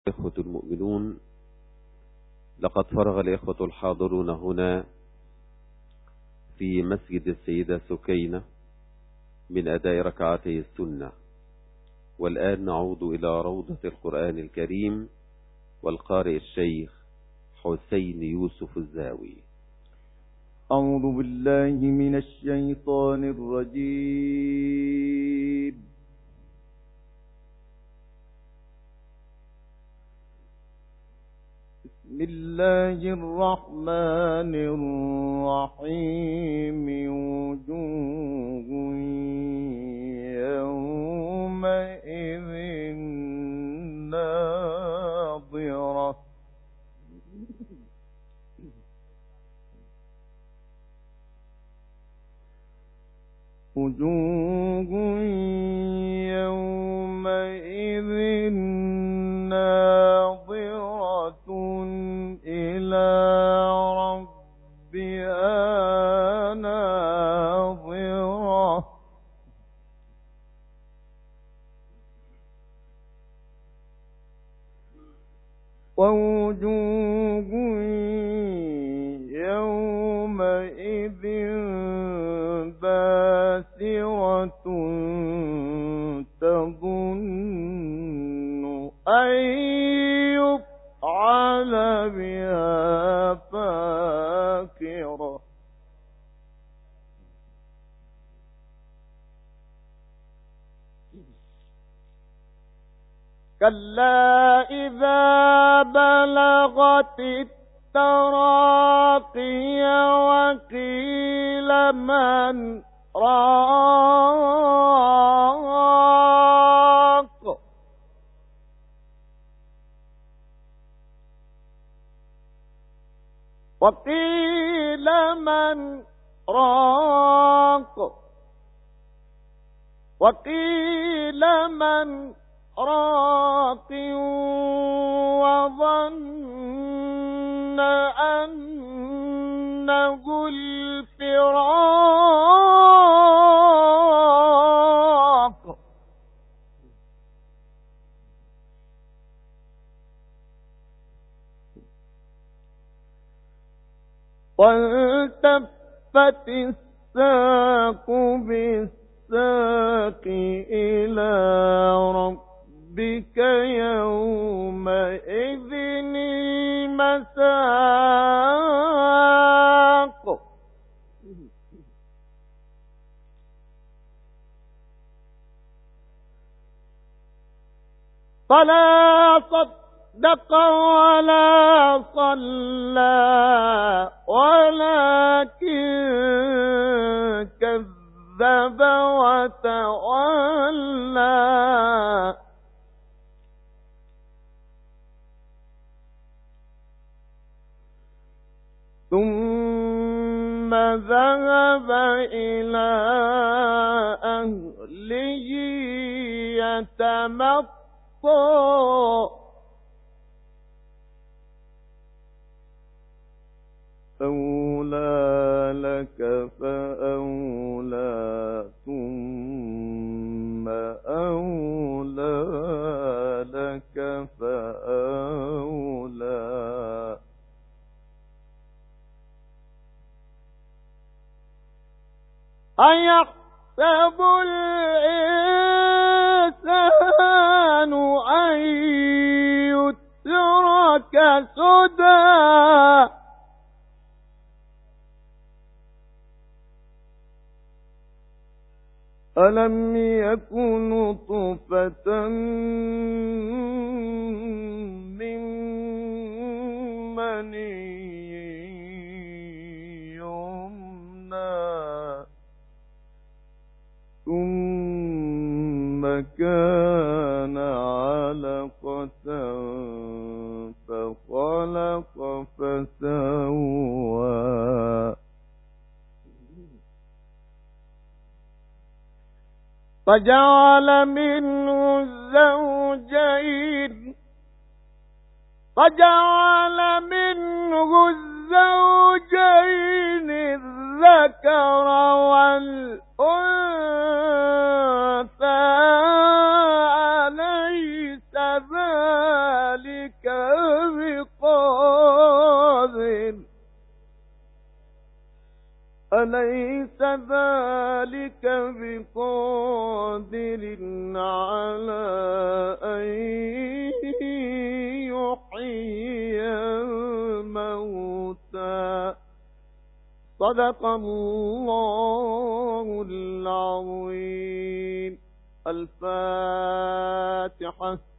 إخوة المؤمنون، لقد فرغ الإخوة الحاضرون هنا في مسجد السيدة سكينة من أداء ركعتي السنة، والآن نعود إلى روضة القرآن الكريم والقارئ الشيخ حسين يوسف الزاوي. أعوذ بالله من الشيطان الرجيم. بسم الله الرحمن الرحيم. وجوه يومئذ ناظرة وجوه يومئذ ناظرة إلى ربها ناظرة ووجوه يومئذ باسرة تظن أن يفعل بها فاقرة كلا إذا بلغت التراقي وقيل من راق وقيل من راق وقيل من راق وظن أنه الفراق والتفت الساق بالساق إلى ربك يومئذ المساق فلا صدق ولا صلى ولكن كذب وتولى ثم ذهب إلى أهله يتمطى أولى لك فأولى ثم أولى لك فأولى أيحسب الإنسان أن يترك سدى ألم يكن نطفة من مني يمنى ثم كان علقة فخلق فسوى فجعل منه الزوجين الذكر والأنثى أليس ذلك أليس ذلك بقادر على أن يحيي الموتى صدق الله العظيم. الفاتحة.